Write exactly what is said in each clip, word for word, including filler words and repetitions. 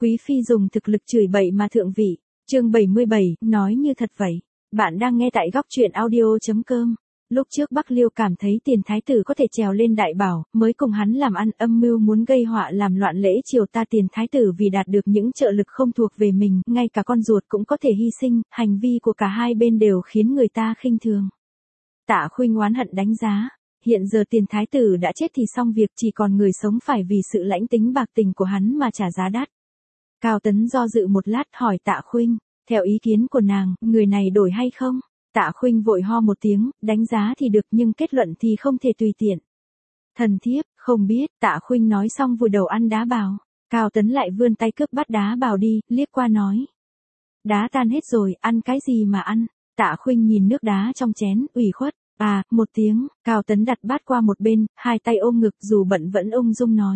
Quý phi dùng thực lực chửi bậy mà thượng vị. Chương bảy mươi bảy, nói như thật vậy. Bạn đang nghe tại góc truyện audio chấm com. Lúc trước Bắc Liêu cảm thấy tiền thái tử có thể trèo lên đại bảo, mới cùng hắn làm ăn, âm mưu muốn gây họa làm loạn lễ triều ta tiền thái tử vì đạt được những trợ lực không thuộc về mình, ngay cả con ruột cũng có thể hy sinh, hành vi của cả hai bên đều khiến người ta khinh thường. Tạ Khuynh oán hận đánh giá, hiện giờ tiền thái tử đã chết thì xong việc, chỉ còn người sống phải vì sự lãnh tính bạc tình của hắn mà trả giá đắt. Cao Tấn do dự một lát hỏi Tạ Khuynh, theo ý kiến của nàng, người này đổi hay không? Tạ Khuynh vội ho một tiếng, đánh giá thì được nhưng kết luận thì không thể tùy tiện. Thần thiếp, không biết, Tạ Khuynh nói xong vùi đầu ăn đá bào. Cao Tấn lại vươn tay cướp bắt đá bào đi, liếc qua nói. Đá tan hết rồi, ăn cái gì mà ăn? Tạ Khuynh nhìn nước đá trong chén, ủy khuất. À, một tiếng, Cao Tấn đặt bát qua một bên, hai tay ôm ngực dù bận vẫn ung dung nói.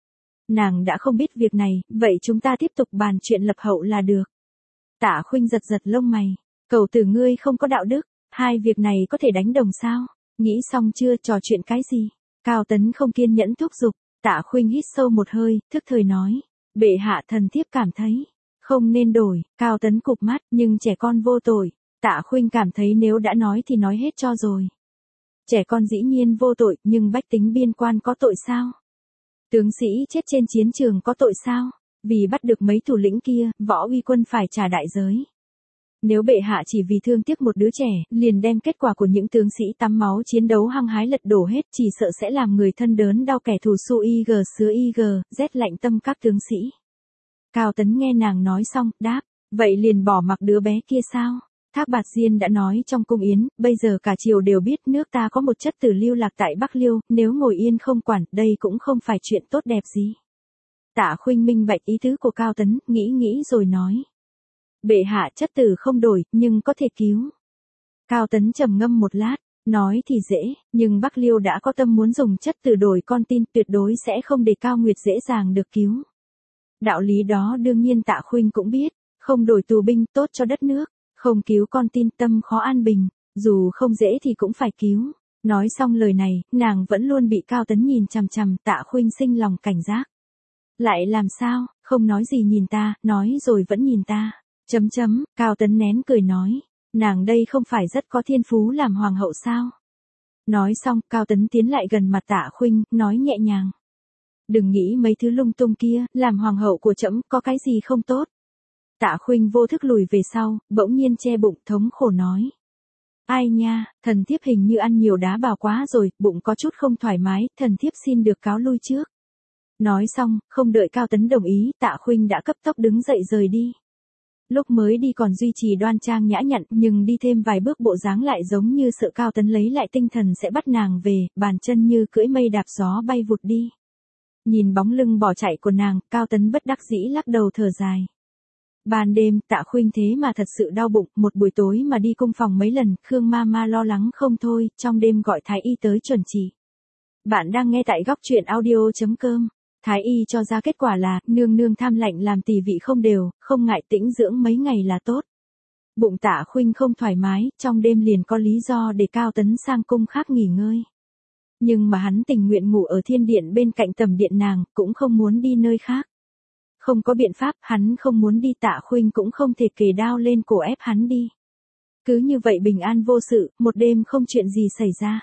Nàng đã không biết việc này, vậy chúng ta tiếp tục bàn chuyện lập hậu là được. Tạ Khuynh giật giật lông mày. Cầu tử ngươi không có đạo đức, hai việc này có thể đánh đồng sao? Nghĩ xong chưa, trò chuyện cái gì? Cao Tấn không kiên nhẫn thúc giục. Tạ Khuynh hít sâu một hơi, thức thời nói. Bệ hạ, thần thiếp cảm thấy không nên đổi. Cao Tấn cụp mắt, nhưng trẻ con vô tội. Tạ Khuynh cảm thấy nếu đã nói thì nói hết cho rồi. Trẻ con dĩ nhiên vô tội, nhưng bách tính biên quan có tội sao? Tướng sĩ chết trên chiến trường có tội sao? Vì bắt được mấy thủ lĩnh kia, Võ Uy Quân phải trả đại giới. Nếu bệ hạ chỉ vì thương tiếc một đứa trẻ, liền đem kết quả của những tướng sĩ tắm máu chiến đấu hăng hái lật đổ hết, chỉ sợ sẽ làm người thân đớn đau kẻ thù su y gờ sứa y gờ, rét lạnh tâm các tướng sĩ. Cao Tấn nghe nàng nói xong, đáp, vậy liền bỏ mặc đứa bé kia sao? Thác Bạt Diên đã nói trong cung yến, bây giờ cả triều đều biết nước ta có một chất tử lưu lạc tại Bắc Liêu, nếu ngồi yên không quản, đây cũng không phải chuyện tốt đẹp gì. Tạ Khuynh minh bạch ý tứ của Cao Tấn, nghĩ nghĩ rồi nói. Bệ hạ, chất tử không đổi, nhưng có thể cứu. Cao Tấn trầm ngâm một lát, nói thì dễ, nhưng Bắc Liêu đã có tâm muốn dùng chất tử đổi con tin, tuyệt đối sẽ không để Cao Nguyệt dễ dàng được cứu. Đạo lý đó đương nhiên Tạ Khuynh cũng biết, không đổi tù binh tốt cho đất nước, không cứu con tin tâm khó an bình, dù không dễ thì cũng phải cứu. Nói xong lời này, nàng vẫn luôn bị Cao Tấn nhìn chằm chằm, Tạ Khuynh sinh lòng cảnh giác. Lại làm sao, không nói gì nhìn ta, nói rồi vẫn nhìn ta. Chấm chấm, Cao Tấn nén cười nói, nàng đây không phải rất có thiên phú làm hoàng hậu sao? Nói xong, Cao Tấn tiến lại gần mặt Tạ Khuynh, nói nhẹ nhàng. Đừng nghĩ mấy thứ lung tung kia, làm hoàng hậu của trẫm có cái gì không tốt. Tạ Khuynh vô thức lùi về sau, bỗng nhiên che bụng thống khổ nói. Ai nha, thần thiếp hình như ăn nhiều đá bào quá rồi, bụng có chút không thoải mái, thần thiếp xin được cáo lui trước. Nói xong, không đợi Cao Tấn đồng ý, Tạ Khuynh đã cấp tốc đứng dậy rời đi. Lúc mới đi còn duy trì đoan trang nhã nhặn, nhưng đi thêm vài bước bộ dáng lại giống như sợ Cao Tấn lấy lại tinh thần sẽ bắt nàng về, bàn chân như cưỡi mây đạp gió bay vụt đi. Nhìn bóng lưng bỏ chạy của nàng, Cao Tấn bất đắc dĩ lắc đầu thở dài. Ban đêm, Tạ Khuynh thế mà thật sự đau bụng, một buổi tối mà đi cung phòng mấy lần, Khương ma ma lo lắng không thôi, trong đêm gọi thái y tới chuẩn trị. Bạn đang nghe tại góc truyện audio chấm com. Thái y cho ra kết quả là, nương nương tham lạnh làm tỳ vị không đều, không ngại tĩnh dưỡng mấy ngày là tốt. Bụng Tạ Khuynh không thoải mái, trong đêm liền có lý do để Cao Tấn sang cung khác nghỉ ngơi. Nhưng mà hắn tình nguyện ngủ ở thiên điện bên cạnh tầm điện nàng, cũng không muốn đi nơi khác. Không có biện pháp, hắn không muốn đi, Tạ Khuynh cũng không thể kề đao lên cổ ép hắn đi. Cứ như vậy bình an vô sự, một đêm không chuyện gì xảy ra.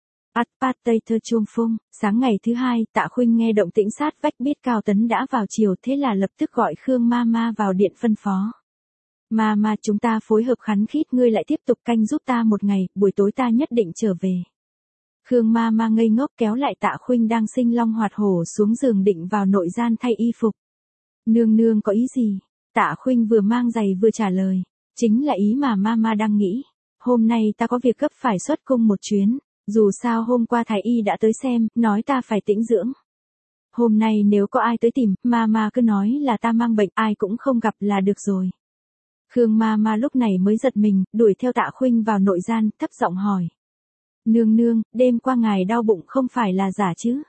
Atpatater chuông phung, sáng ngày thứ hai, Tạ Khuynh nghe động tĩnh sát vách biết Cao Tấn đã vào chiều, thế là lập tức gọi Khương ma ma vào điện phân phó. Ma ma, chúng ta phối hợp khắn khít, ngươi lại tiếp tục canh giúp ta một ngày, buổi tối ta nhất định trở về. Khương ma ma ngây ngốc kéo lại Tạ Khuynh đang sinh long hoạt hổ xuống giường định vào nội gian thay y phục. Nương nương có ý gì? Tạ Khuynh vừa mang giày vừa trả lời. Chính là ý mà ma ma đang nghĩ. Hôm nay ta có việc gấp phải xuất cung một chuyến. Dù sao hôm qua thái y đã tới xem, nói ta phải tĩnh dưỡng. Hôm nay nếu có ai tới tìm, ma ma cứ nói là ta mang bệnh, ai cũng không gặp là được rồi. Khương ma ma lúc này mới giật mình, đuổi theo Tạ Khuynh vào nội gian, thấp giọng hỏi. Nương nương, đêm qua ngài đau bụng không phải là giả chứ?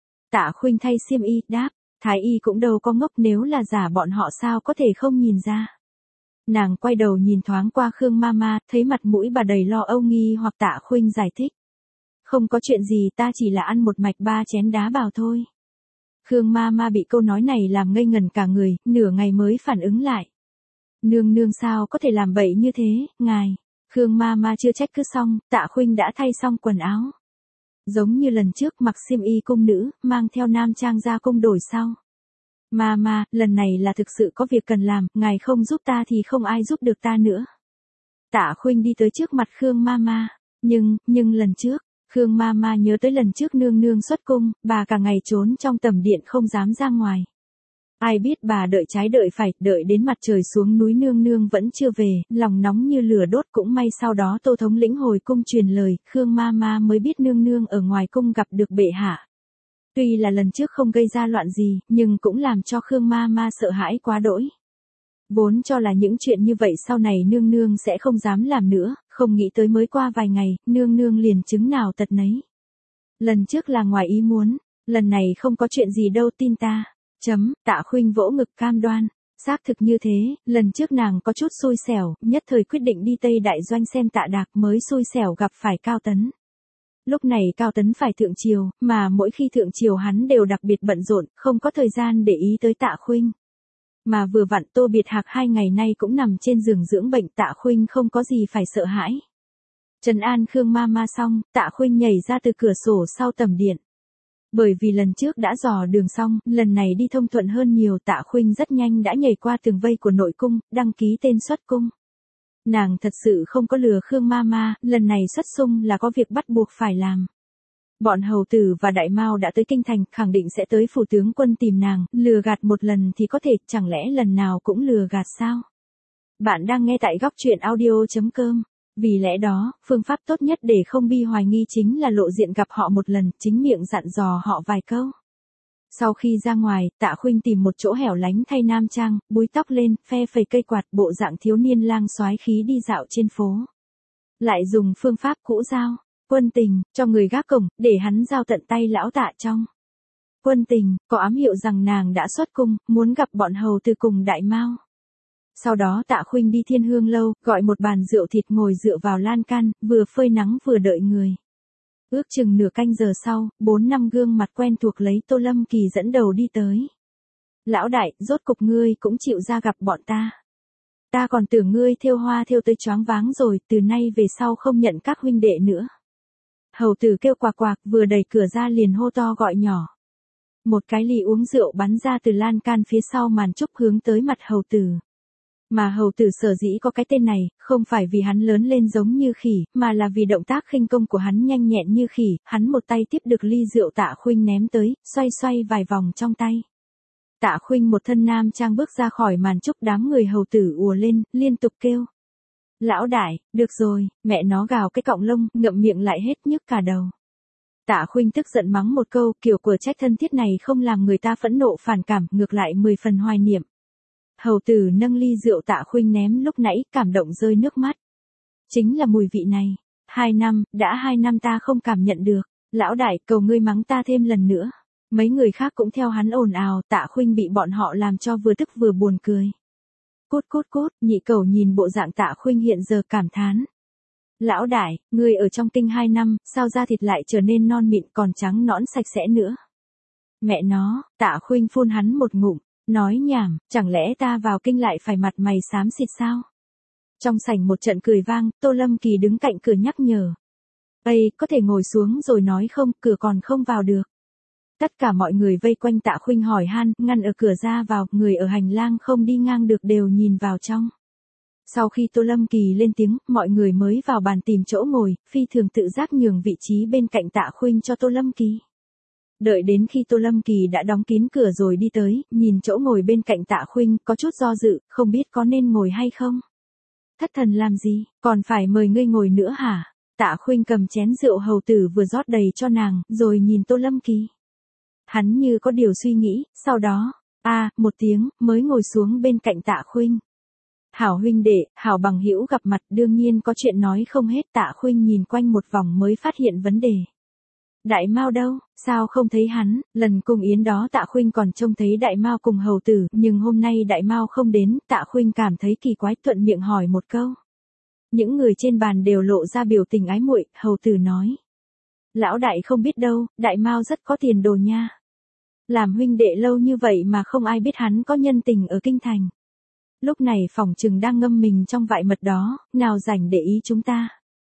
Tạ Khuynh thay xiêm y, đáp. Thái y cũng đâu có ngốc, nếu là giả bọn họ sao có thể không nhìn ra. Nàng quay đầu nhìn thoáng qua Khương ma ma, thấy mặt mũi bà đầy lo âu nghi hoặc. Tạ Khuynh giải thích. Không có chuyện gì, ta chỉ là ăn một mạch ba chén đá bào thôi. Khương ma ma bị câu nói này làm ngây ngần cả người, nửa ngày mới phản ứng lại. Nương nương sao có thể làm bậy như thế, ngài. Khương ma ma chưa trách cứ xong, Tạ Khuynh đã thay xong quần áo. Giống như lần trước mặc xiêm y cung nữ, mang theo nam trang ra cung đổi sau. Ma ma, lần này là thực sự có việc cần làm, ngài không giúp ta thì không ai giúp được ta nữa. Tạ Khuynh đi tới trước mặt Khương ma ma. Nhưng, nhưng lần trước, Khương ma ma nhớ tới lần trước nương nương xuất cung, bà cả ngày trốn trong tầm điện không dám ra ngoài. Ai biết bà đợi trái đợi phải, đợi đến mặt trời xuống núi nương nương vẫn chưa về, lòng nóng như lửa đốt, cũng may sau đó Tô thống lĩnh hồi cung truyền lời, Khương ma ma mới biết nương nương ở ngoài cung gặp được bệ hạ. Tuy là lần trước không gây ra loạn gì, nhưng cũng làm cho Khương ma ma sợ hãi quá đỗi. Vốn cho là những chuyện như vậy sau này nương nương sẽ không dám làm nữa, không nghĩ tới mới qua vài ngày, nương nương liền chứng nào tật nấy. Lần trước là ngoài ý muốn, lần này không có chuyện gì đâu, tin ta. Chấm, Tạ Khuynh vỗ ngực cam đoan. Xác thực như thế, lần trước nàng có chút xui xẻo, nhất thời quyết định đi Tây Đại Doanh xem Tạ Đạc, mới xui xẻo gặp phải Cao Tấn. Lúc này Cao Tấn phải thượng triều, mà mỗi khi thượng triều hắn đều đặc biệt bận rộn, không có thời gian để ý tới Tạ Khuynh. Mà vừa vặn Tô Biệt Hạc hai ngày nay cũng nằm trên giường dưỡng bệnh, Tạ Khuynh không có gì phải sợ hãi. Trấn an Khương ma ma xong, Tạ Khuynh nhảy ra từ cửa sổ sau tầm điện. Bởi vì lần trước đã dò đường xong, lần này đi thông thuận hơn nhiều, Tạ Khuynh rất nhanh đã nhảy qua tường vây của nội cung, đăng ký tên xuất cung. Nàng thật sự không có lừa Khương ma ma, lần này xuất cung là có việc bắt buộc phải làm. Bọn hầu tử và đại mao đã tới kinh thành, khẳng định sẽ tới phủ tướng quân tìm nàng, lừa gạt một lần thì có thể, chẳng lẽ lần nào cũng lừa gạt sao? Bạn đang nghe tại góc truyện audio chấm com. Vì lẽ đó, phương pháp tốt nhất để không bị hoài nghi chính là lộ diện gặp họ một lần, chính miệng dặn dò họ vài câu. Sau khi ra ngoài, Tạ Khuynh tìm một chỗ hẻo lánh thay nam trang, búi tóc lên, phe phẩy cây quạt, bộ dạng thiếu niên lang soái khí đi dạo trên phố. Lại dùng phương pháp cũ giao, quân tình, cho người gác cổng, để hắn giao tận tay lão Tạ trong. Quân tình, có ám hiệu rằng nàng đã xuất cung, muốn gặp bọn hầu từ cùng đại mao. Sau đó Tạ Khuynh đi Thiên Hương lâu, gọi một bàn rượu thịt ngồi dựa vào lan can, vừa phơi nắng vừa đợi người. Ước chừng nửa canh giờ sau, bốn năm gương mặt quen thuộc lấy Tô Lâm Kỳ dẫn đầu đi tới. Lão đại, rốt cục ngươi cũng chịu ra gặp bọn ta. Ta còn tưởng ngươi thêu hoa thêu tới choáng váng rồi, từ nay về sau không nhận các huynh đệ nữa. Hầu tử kêu quạc quạc, vừa đẩy cửa ra liền hô to gọi nhỏ. Một cái ly uống rượu bắn ra từ lan can phía sau màn trúc hướng tới mặt hầu tử. Mà hầu tử sở dĩ có cái tên này, không phải vì hắn lớn lên giống như khỉ, mà là vì động tác khinh công của hắn nhanh nhẹn như khỉ, hắn một tay tiếp được ly rượu Tạ Khuynh ném tới, xoay xoay vài vòng trong tay. Tạ Khuynh một thân nam trang bước ra khỏi màn trúc, đám người hầu tử ùa lên, liên tục kêu. Lão đại, được rồi, mẹ nó gào cái cọng lông, ngậm miệng lại hết nhức cả đầu. Tạ Khuynh tức giận mắng một câu, kiểu của trách thân thiết này không làm người ta phẫn nộ phản cảm, ngược lại mười phần hoài niệm. Hầu tử nâng ly rượu Tạ Khuynh ném lúc nãy, cảm động rơi nước mắt. Chính là mùi vị này. Hai năm, đã hai năm ta không cảm nhận được. Lão đại, cầu ngươi mắng ta thêm lần nữa. Mấy người khác cũng theo hắn ồn ào, Tạ Khuynh bị bọn họ làm cho vừa tức vừa buồn cười. Cút cút cút, nhị cầu nhìn bộ dạng Tạ Khuynh hiện giờ cảm thán. Lão đại, ngươi ở trong kinh hai năm, sao da thịt lại trở nên non mịn còn trắng nõn sạch sẽ nữa. Mẹ nó, Tạ Khuynh phun hắn một ngụm. Nói nhảm, chẳng lẽ ta vào kinh lại phải mặt mày xám xịt sao? Trong sảnh một trận cười vang, Tô Lâm Kỳ đứng cạnh cửa nhắc nhở. Ây, có thể ngồi xuống rồi nói không, cửa còn không vào được. Tất cả mọi người vây quanh Tạ Khuynh hỏi han, ngăn ở cửa ra vào, người ở hành lang không đi ngang được đều nhìn vào trong. Sau khi Tô Lâm Kỳ lên tiếng, mọi người mới vào bàn tìm chỗ ngồi, phi thường tự giác nhường vị trí bên cạnh Tạ Khuynh cho Tô Lâm Kỳ. Đợi đến khi Tô Lâm Kỳ đã đóng kín cửa rồi đi tới, nhìn chỗ ngồi bên cạnh Tạ Khuynh, có chút do dự, không biết có nên ngồi hay không. Thất thần làm gì, còn phải mời ngươi ngồi nữa hả? Tạ Khuynh cầm chén rượu hầu tử vừa rót đầy cho nàng, rồi nhìn Tô Lâm Kỳ. Hắn như có điều suy nghĩ, sau đó, a à, một tiếng, mới ngồi xuống bên cạnh Tạ Khuynh. Hảo huynh đệ, hảo bằng hữu gặp mặt, đương nhiên có chuyện nói không hết. Tạ Khuynh nhìn quanh một vòng mới phát hiện vấn đề. Đại Mao đâu, sao không thấy hắn? Lần cùng yến đó Tạ Khuynh còn trông thấy Đại Mao cùng hầu tử, nhưng hôm nay Đại Mao không đến, Tạ Khuynh cảm thấy kỳ quái, thuận miệng hỏi một câu. Những người trên bàn đều lộ ra biểu tình ái muội, hầu tử nói. Lão đại không biết đâu, Đại Mao rất có tiền đồ nha. làm huynh đệ lâu như vậy mà không ai biết hắn có nhân tình ở kinh thành. Lúc này phỏng chừng đang ngâm mình trong vại mật đó, nào rảnh để ý chúng ta.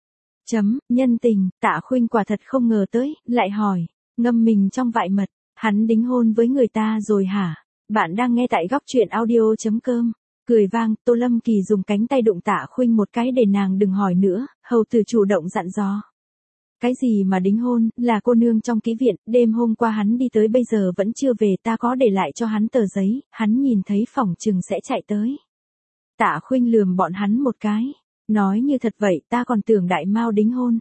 Chấm, nhân tình, Tạ Khuynh quả thật không ngờ tới, lại hỏi, ngâm mình trong vại mật, hắn đính hôn với người ta rồi hả? Bạn đang nghe tại góc truyện audio.com. Cười vang, Tô Lâm Kỳ dùng cánh tay đụng Tạ Khuynh một cái để nàng đừng hỏi nữa, hầu tử chủ động dặn dò. Cái gì mà đính hôn, là cô nương trong kỹ viện, đêm hôm qua hắn đi tới bây giờ vẫn chưa về, ta có để lại cho hắn tờ giấy, hắn nhìn thấy phỏng chừng sẽ chạy tới. Tạ Khuynh lườm bọn hắn một cái, nói như thật vậy, ta còn tưởng Đại Mao đính hôn.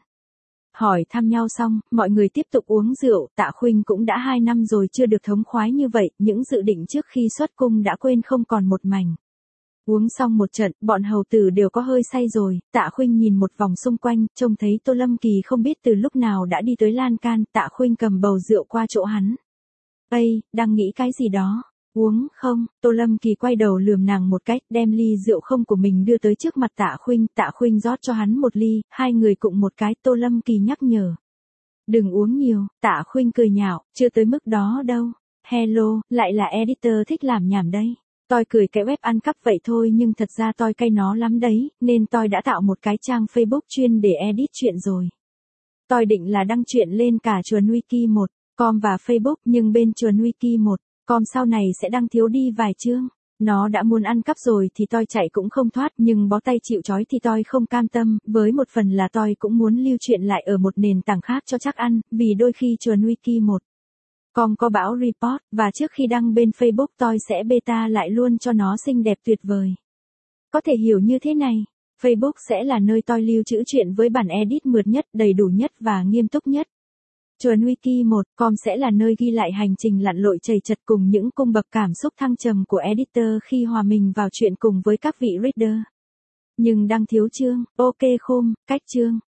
Hỏi thăm nhau xong, mọi người tiếp tục uống rượu, Tạ Khuynh cũng đã hai năm rồi chưa được thống khoái như vậy, những dự định trước khi xuất cung đã quên không còn một mảnh. Uống xong một trận, bọn hầu tử đều có hơi say rồi, Tạ Khuynh nhìn một vòng xung quanh, trông thấy Tô Lâm Kỳ không biết từ lúc nào đã đi tới lan can, Tạ Khuynh cầm bầu rượu qua chỗ hắn. Ây, đang nghĩ cái gì đó, uống không? Tô Lâm Kỳ quay đầu lườm nàng một cách, đem ly rượu không của mình đưa tới trước mặt Tạ Khuynh, Tạ Khuynh rót cho hắn một ly, hai người cùng một cái, Tô Lâm Kỳ nhắc nhở. Đừng uống nhiều, Tạ Khuynh cười nhạo, chưa tới mức đó đâu. Hello, lại là editor thích làm nhảm đây. Tôi cười cái web ăn cắp vậy thôi nhưng thật ra tôi cay nó lắm đấy, nên tôi đã tạo một cái trang Facebook chuyên để edit chuyện rồi. Tôi định là đăng chuyện lên cả chuồn wiki một com và Facebook nhưng bên chuồn wiki một com sau này sẽ đăng thiếu đi vài chương. Nó đã muốn ăn cắp rồi thì tôi chạy cũng không thoát nhưng bó tay chịu trói thì tôi không cam tâm, với một phần là tôi cũng muốn lưu chuyện lại ở một nền tảng khác cho chắc ăn, vì đôi khi chuồn wiki một com có bão report, và trước khi đăng bên Facebook tôi sẽ beta lại luôn cho nó xinh đẹp tuyệt vời. Có thể hiểu như thế này, Facebook sẽ là nơi tôi lưu trữ chuyện với bản edit mượt nhất, đầy đủ nhất và nghiêm túc nhất. Chuồn wiki một com sẽ là nơi ghi lại hành trình lặn lội chầy chật cùng những cung bậc cảm xúc thăng trầm của editor khi hòa mình vào chuyện cùng với các vị reader. Nhưng đang thiếu chương, ok khôm, cách chương,